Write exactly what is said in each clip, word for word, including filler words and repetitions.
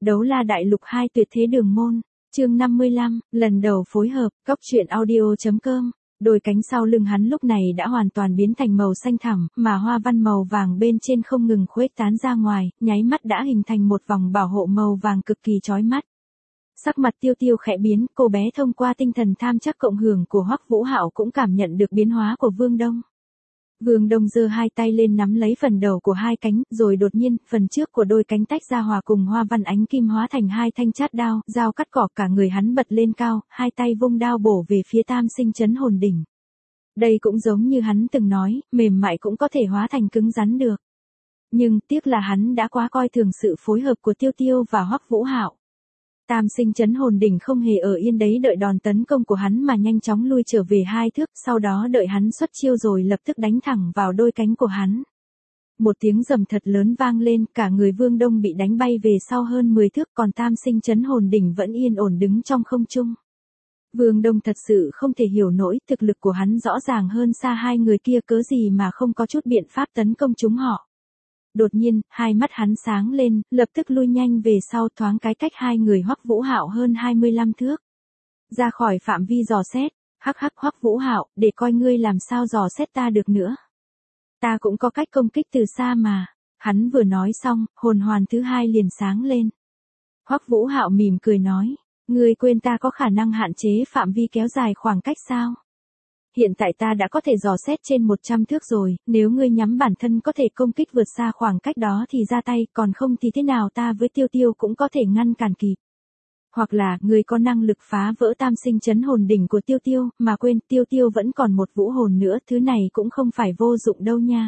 Đấu la đại lục hai tuyệt thế đường môn, chương năm mươi lăm, lần đầu phối hợp, cốc truyện audio.com. Đôi cánh sau lưng hắn lúc này đã hoàn toàn biến thành màu xanh thẳm, mà hoa văn màu vàng bên trên không ngừng khuếch tán ra ngoài, nháy mắt đã hình thành một vòng bảo hộ màu vàng cực kỳ chói mắt. Sắc mặt Tiêu Tiêu khẽ biến, cô bé thông qua tinh thần tham chắc cộng hưởng của Hoắc Vũ Hạo cũng cảm nhận được biến hóa của Vương Đông. Vương Đông giơ hai tay lên nắm lấy phần đầu của hai cánh, rồi đột nhiên, phần trước của đôi cánh tách ra hòa cùng hoa văn ánh kim hóa thành hai thanh chát đao, dao cắt cỏ, cả người hắn bật lên cao, hai tay vung đao bổ về phía Tam Sinh Chấn Hồn Đỉnh. Đây cũng giống như hắn từng nói, mềm mại cũng có thể hóa thành cứng rắn được. Nhưng tiếc là hắn đã quá coi thường sự phối hợp của Tiêu Tiêu và Hoắc Vũ Hạo. Tam Sinh Chấn Hồn Đỉnh không hề ở yên đấy đợi đòn tấn công của hắn mà nhanh chóng lui trở về hai thước, sau đó đợi hắn xuất chiêu rồi lập tức đánh thẳng vào đôi cánh của hắn. Một tiếng rầm thật lớn vang lên, cả người Vương Đông bị đánh bay về sau hơn mười thước, còn Tam Sinh Chấn Hồn Đỉnh vẫn yên ổn đứng trong không trung. Vương Đông thật sự không thể hiểu nổi, thực lực của hắn rõ ràng hơn xa hai người kia, cớ gì mà không có chút biện pháp tấn công chúng họ. Đột nhiên, hai mắt hắn sáng lên, lập tức lui nhanh về sau, thoáng cái cách hai người Hoắc Vũ Hạo hơn hai mươi lăm thước. Ra khỏi phạm vi dò xét, hắc hắc Hoắc Vũ Hạo, để coi ngươi làm sao dò xét ta được nữa. Ta cũng có cách công kích từ xa mà. Hắn vừa nói xong, hồn hoàn thứ hai liền sáng lên. Hoắc Vũ Hạo mỉm cười nói, ngươi quên ta có khả năng hạn chế phạm vi kéo dài khoảng cách sao? Hiện tại ta đã có thể dò xét trên một trăm thước rồi, nếu ngươi nhắm bản thân có thể công kích vượt xa khoảng cách đó thì ra tay, còn không thì thế nào ta với Tiêu Tiêu cũng có thể ngăn cản kịp. Hoặc là, ngươi có năng lực phá vỡ Tam Sinh Chấn Hồn Đỉnh của Tiêu Tiêu, mà quên, Tiêu Tiêu vẫn còn một vũ hồn nữa, thứ này cũng không phải vô dụng đâu nha.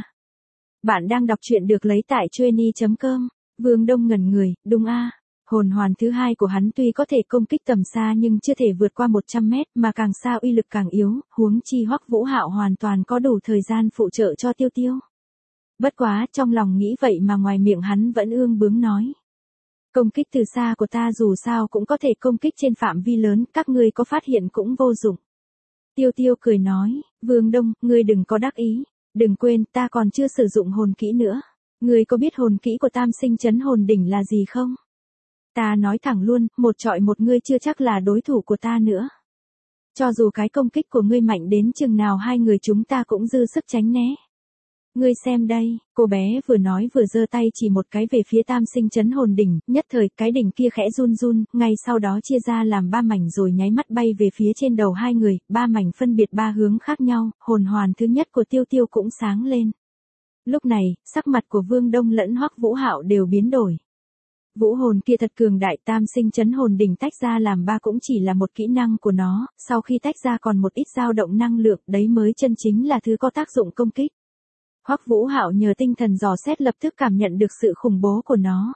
Bạn đang đọc truyện được lấy tại chuyenny chấm com. Vương Đông ngẩn người, đúng a. Hồn hoàn thứ hai của hắn tuy có thể công kích tầm xa nhưng chưa thể vượt qua một trăm mét, mà càng xa uy lực càng yếu, huống chi Hoắc Vũ Hạo hoàn toàn có đủ thời gian phụ trợ cho Tiêu Tiêu. Bất quá, trong lòng nghĩ vậy mà ngoài miệng hắn vẫn ương bướng nói. Công kích từ xa của ta dù sao cũng có thể công kích trên phạm vi lớn, các ngươi có phát hiện cũng vô dụng. Tiêu Tiêu cười nói, Vương Đông, ngươi đừng có đắc ý, đừng quên ta còn chưa sử dụng hồn kỹ nữa. Ngươi có biết hồn kỹ của Tam Sinh Chấn Hồn Đỉnh là gì không? Ta nói thẳng luôn, một trọi một ngươi chưa chắc là đối thủ của ta nữa. Cho dù cái công kích của ngươi mạnh đến chừng nào hai người chúng ta cũng dư sức tránh né. Ngươi xem đây, cô bé vừa nói vừa giơ tay chỉ một cái về phía Tam Sinh Chấn Hồn Đỉnh, nhất thời cái đỉnh kia khẽ run run, ngay sau đó chia ra làm ba mảnh rồi nháy mắt bay về phía trên đầu hai người, ba mảnh phân biệt ba hướng khác nhau, hồn hoàn thứ nhất của Tiêu Tiêu cũng sáng lên. Lúc này, sắc mặt của Vương Đông lẫn Hoắc Vũ Hạo đều biến đổi. Vũ hồn kia thật cường đại, Tam Sinh Chấn Hồn Đỉnh tách ra làm ba cũng chỉ là một kỹ năng của nó, sau khi tách ra còn một ít dao động năng lượng, đấy mới chân chính là thứ có tác dụng công kích. Hoắc Vũ Hạo nhờ tinh thần dò xét lập tức cảm nhận được sự khủng bố của nó.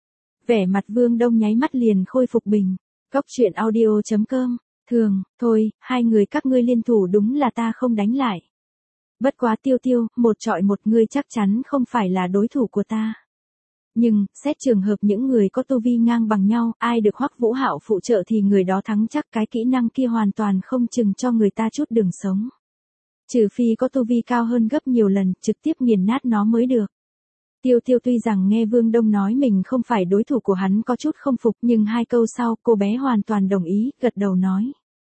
Vẻ mặt Vương Đông nháy mắt liền khôi phục bình. Cốc truyện audio.com, thường, thôi, hai người các ngươi liên thủ đúng là ta không đánh lại. Bất quá Tiêu Tiêu, một trọi một ngươi chắc chắn không phải là đối thủ của ta. Nhưng, xét trường hợp những người có tu vi ngang bằng nhau, ai được Hoắc Vũ Hạo phụ trợ thì người đó thắng chắc, cái kỹ năng kia hoàn toàn không chừng cho người ta chút đường sống. Trừ phi có tu vi cao hơn gấp nhiều lần, trực tiếp nghiền nát nó mới được. Tiêu Tiêu tuy rằng nghe Vương Đông nói mình không phải đối thủ của hắn có chút không phục, nhưng hai câu sau cô bé hoàn toàn đồng ý, gật đầu nói.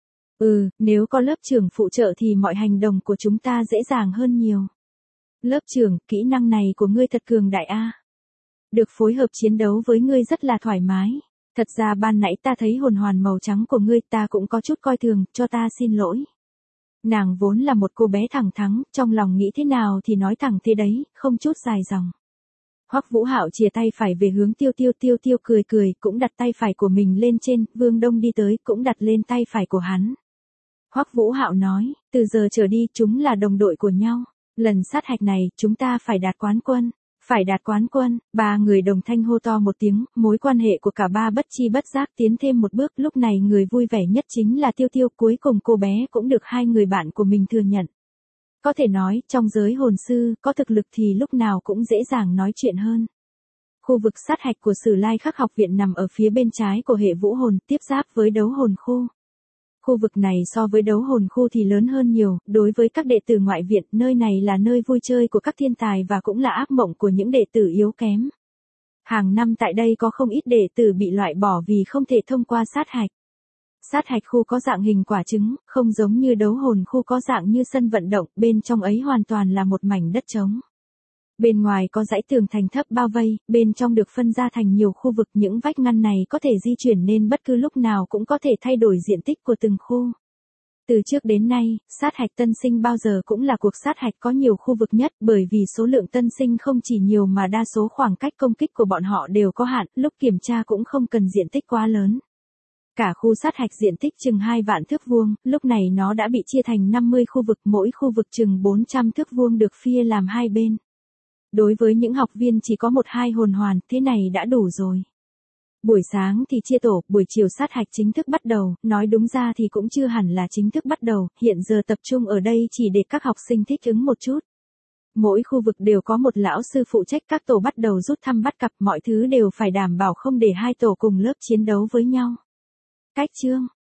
Ừ, nếu có lớp trưởng phụ trợ thì mọi hành động của chúng ta dễ dàng hơn nhiều. Lớp trưởng, kỹ năng này của ngươi thật cường đại a. Được phối hợp chiến đấu với ngươi rất là thoải mái. Thật ra ban nãy ta thấy hồn hoàn màu trắng của ngươi ta cũng có chút coi thường, cho ta xin lỗi. Nàng vốn là một cô bé thẳng thắn, trong lòng nghĩ thế nào thì nói thẳng thế đấy, không chút dài dòng. Hoắc Vũ Hạo chìa tay phải về hướng Tiêu Tiêu, Tiêu Tiêu cười cười, cũng đặt tay phải của mình lên trên, Vương Đông đi tới, cũng đặt lên tay phải của hắn. Hoắc Vũ Hạo nói, từ giờ trở đi chúng là đồng đội của nhau, lần sát hạch này chúng ta phải đạt quán quân. Phải đạt quán quân, ba người đồng thanh hô to một tiếng, mối quan hệ của cả ba bất chi bất giác tiến thêm một bước, lúc này người vui vẻ nhất chính là Tiêu Tiêu, cuối cùng cô bé cũng được hai người bạn của mình thừa nhận. Có thể nói, trong giới hồn sư, có thực lực thì lúc nào cũng dễ dàng nói chuyện hơn. Khu vực sát hạch của Sử Lai Khắc học viện nằm ở phía bên trái của hệ vũ hồn, tiếp giáp với đấu hồn khu. Khu vực này so với đấu hồn khu thì lớn hơn nhiều, đối với các đệ tử ngoại viện, nơi này là nơi vui chơi của các thiên tài và cũng là ác mộng của những đệ tử yếu kém. Hàng năm tại đây có không ít đệ tử bị loại bỏ vì không thể thông qua sát hạch. Sát hạch khu có dạng hình quả trứng, không giống như đấu hồn khu có dạng như sân vận động, bên trong ấy hoàn toàn là một mảnh đất trống. Bên ngoài có dãy tường thành thấp bao vây, bên trong được phân ra thành nhiều khu vực, những vách ngăn này có thể di chuyển nên bất cứ lúc nào cũng có thể thay đổi diện tích của từng khu. Từ trước đến nay, sát hạch tân sinh bao giờ cũng là cuộc sát hạch có nhiều khu vực nhất, bởi vì số lượng tân sinh không chỉ nhiều mà đa số khoảng cách công kích của bọn họ đều có hạn, lúc kiểm tra cũng không cần diện tích quá lớn. Cả khu sát hạch diện tích chừng hai vạn thước vuông, lúc này nó đã bị chia thành năm mươi khu vực, mỗi khu vực chừng bốn trăm thước vuông được chia làm hai bên. Đối với những học viên chỉ có một hai hồn hoàn, thế này đã đủ rồi. Buổi sáng thì chia tổ, buổi chiều sát hạch chính thức bắt đầu, nói đúng ra thì cũng chưa hẳn là chính thức bắt đầu, hiện giờ tập trung ở đây chỉ để các học sinh thích ứng một chút. Mỗi khu vực đều có một lão sư phụ trách các tổ bắt đầu rút thăm bắt cặp, mọi thứ đều phải đảm bảo không để hai tổ cùng lớp chiến đấu với nhau. Cách chương